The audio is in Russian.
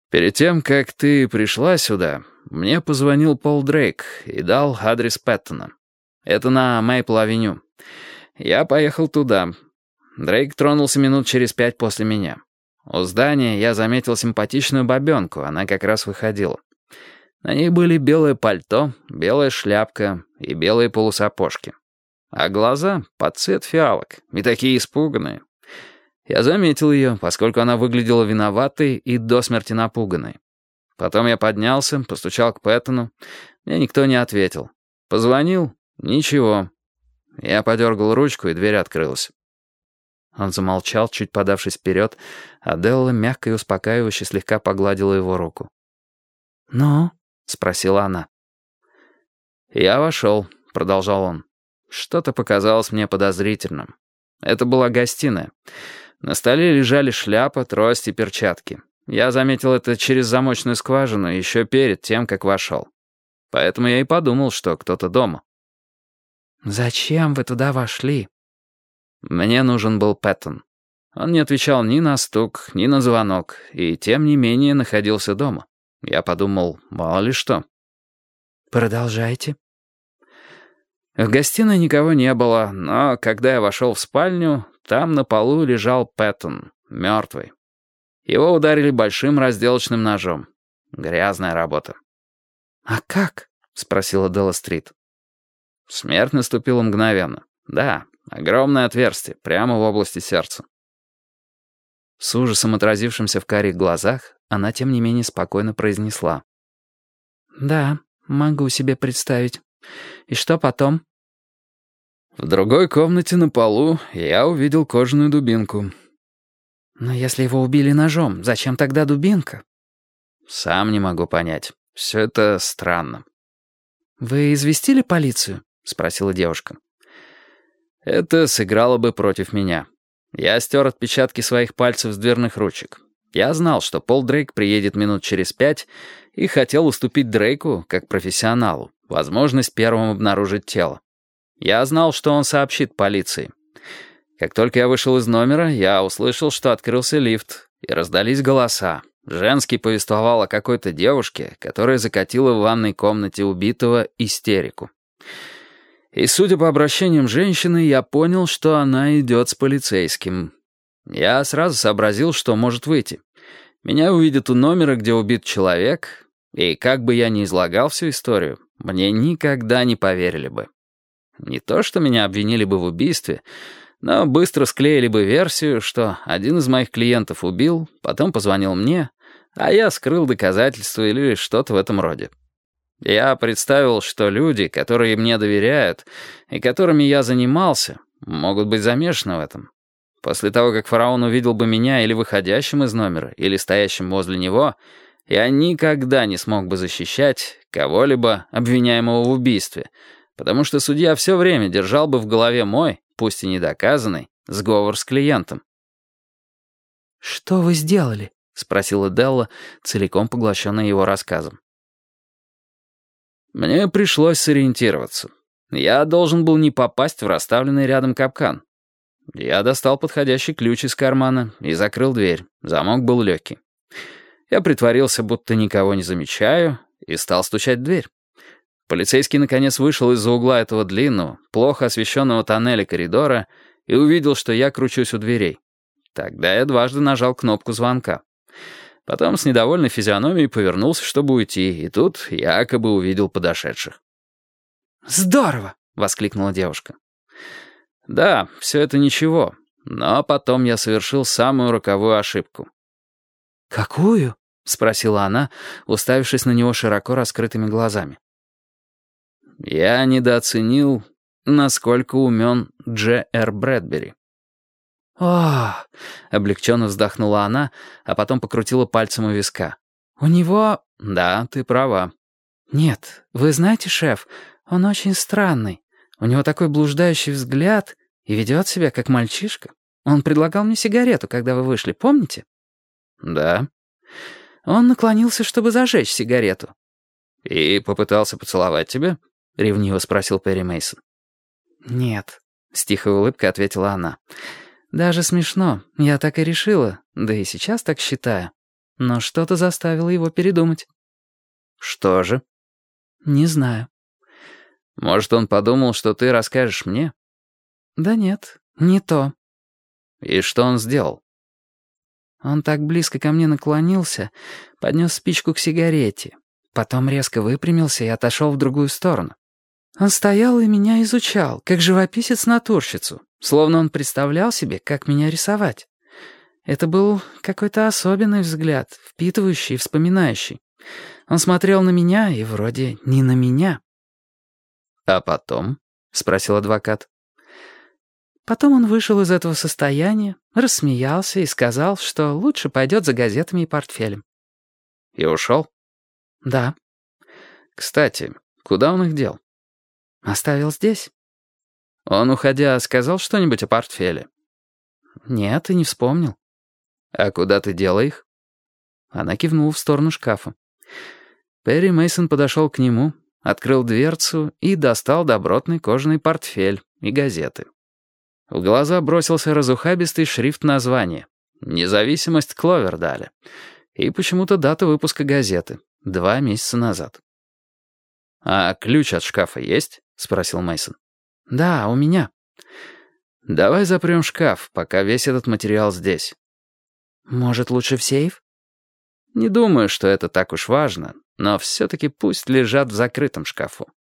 Перед тем, как ты пришла сюда, мне позвонил Пол Дрейк и дал адрес Пэттона. Это на Мейпл-авеню. Я поехал туда. Дрейк тронулся минут через 5 после меня. У здания я заметил симпатичную бабенку, она как раз выходила. На ней были белое пальто, белая шляпка и белые полусапожки. А глаза под цвет фиалок, и такие испуганные. Я заметил ее, поскольку она выглядела виноватой и до смерти напуганной. Потом я поднялся, постучал к Пэттону. Мне никто не ответил. Позвонил? Ничего. Я подергал ручку, и дверь открылась. Он замолчал, чуть подавшись вперед, а Делла мягко и успокаивающе слегка погладила его руку. «Ну?» — спросила она. «Я вошел», — продолжал он. «Что-то показалось мне подозрительным. Это была гостиная. На столе лежали шляпа, трость и перчатки. Я заметил это через замочную скважину еще перед тем, как вошел. Поэтому я и подумал, что кто-то дома». «Зачем вы туда вошли?» Мне нужен был Пэттон. Он не отвечал ни на стук, ни на звонок, и тем не менее находился дома. Я подумал, мало ли что. «Продолжайте». В гостиной никого не было, но когда я вошел в спальню, там на полу лежал Пэттон, мертвый. Его ударили большим разделочным ножом. Грязная работа. «А как?» — спросила Делла Стрит. Смерть наступила мгновенно. Да, огромное отверстие, прямо в области сердца. С ужасом, отразившимся в карих глазах, она, тем не менее, спокойно произнесла. «Да, могу себе представить. И что потом?» В другой комнате на полу я увидел кожаную дубинку. «Но если его убили ножом, зачем тогда дубинка?» «Сам не могу понять. Все это странно». «Вы известили полицию?» — спросила девушка. «Это сыграло бы против меня. Я стер отпечатки своих пальцев с дверных ручек. Я знал, что Пол Дрейк приедет минут через 5 и хотел уступить Дрейку, как профессионалу, возможность первым обнаружить тело. Я знал, что он сообщит полиции. Как только я вышел из номера, я услышал, что открылся лифт, и раздались голоса. Женский повествовал о какой-то девушке, которая закатила в ванной комнате убитого истерику. И, судя по обращениям женщины, я понял, что она идет с полицейским. Я сразу сообразил, что может выйти. Меня увидят у номера, где убит человек, и как бы я ни излагал всю историю, мне никогда не поверили бы. Не то, что меня обвинили бы в убийстве, но быстро склеили бы версию, что один из моих клиентов убил, потом позвонил мне, а я скрыл доказательства или что-то в этом роде. Я представил, что люди, которые мне доверяют и которыми я занимался, могут быть замешаны в этом. После того, как фараон увидел бы меня или выходящим из номера, или стоящим возле него, я никогда не смог бы защищать кого-либо, обвиняемого в убийстве, потому что судья все время держал бы в голове мой, пусть и недоказанный, сговор с клиентом. «Что вы сделали?» — спросила Делла, целиком поглощенная его рассказом. Мне пришлось сориентироваться. Я должен был не попасть в расставленный рядом капкан. Я достал подходящий ключ из кармана и закрыл дверь. Замок был легкий. Я притворился, будто никого не замечаю, и стал стучать в дверь. Полицейский, наконец, вышел из-за угла этого длинного, плохо освещенного тоннеля коридора и увидел, что я кручусь у дверей. Тогда я дважды нажал кнопку звонка. Потом с недовольной физиономией повернулся, чтобы уйти, и тут якобы увидел подошедших. «Здорово!» — воскликнула девушка. «Да, все это ничего, но потом я совершил самую роковую ошибку». «Какую?» — спросила она, уставившись на него широко раскрытыми глазами. Я недооценил, насколько умен Дж.Р. Брэдбери. «О!» — облегченно вздохнула она, а потом покрутила пальцем у виска. «У него...» «Да, ты права». «Нет, вы знаете, шеф, он очень странный. У него такой блуждающий взгляд и ведет себя как мальчишка. Он предлагал мне сигарету, когда вы вышли, помните?» «Да». Он наклонился, чтобы зажечь сигарету. «И попытался поцеловать тебя?» — ревниво спросил Перри Мейсон. «Нет», — с тихой улыбкой ответила она. «Даже смешно. Я так и решила. Да и сейчас так считаю. но что-то заставило его передумать. Что же? Не знаю. Может, он подумал, что ты расскажешь мне? Да нет, не то. И что он сделал? Он так близко ко мне наклонился, поднес спичку к сигарете. Потом резко выпрямился и отошел в другую сторону. Он стоял и меня изучал, как живописец натурщицу, словно он представлял себе, как меня рисовать. Это был какой-то особенный взгляд, впитывающий и вспоминающий. Он смотрел на меня и вроде не на меня. «А потом?» — спросил адвокат. Потом он вышел из этого состояния, рассмеялся и сказал, что лучше пойдет за газетами и портфелем. «И ушел?» «Да». «Кстати, куда он их дел?» «Оставил здесь». «Он, уходя, сказал что-нибудь о портфеле?» «Нет, и не вспомнил». «А куда ты дела их?» Она кивнула в сторону шкафа. Перри Мейсон подошел к нему, открыл дверцу и достал добротный кожаный портфель и газеты. В глаза бросился разухабистый шрифт названия «Независимость Кловердаля» и почему-то дата выпуска газеты 2 месяца назад. «А ключ от шкафа есть?» — спросил Мейсон. «Да, у меня». «Давай запрем шкаф, пока весь этот материал здесь». «Может, лучше в сейф?» «Не думаю, что это так уж важно, но все-таки пусть лежат в закрытом шкафу».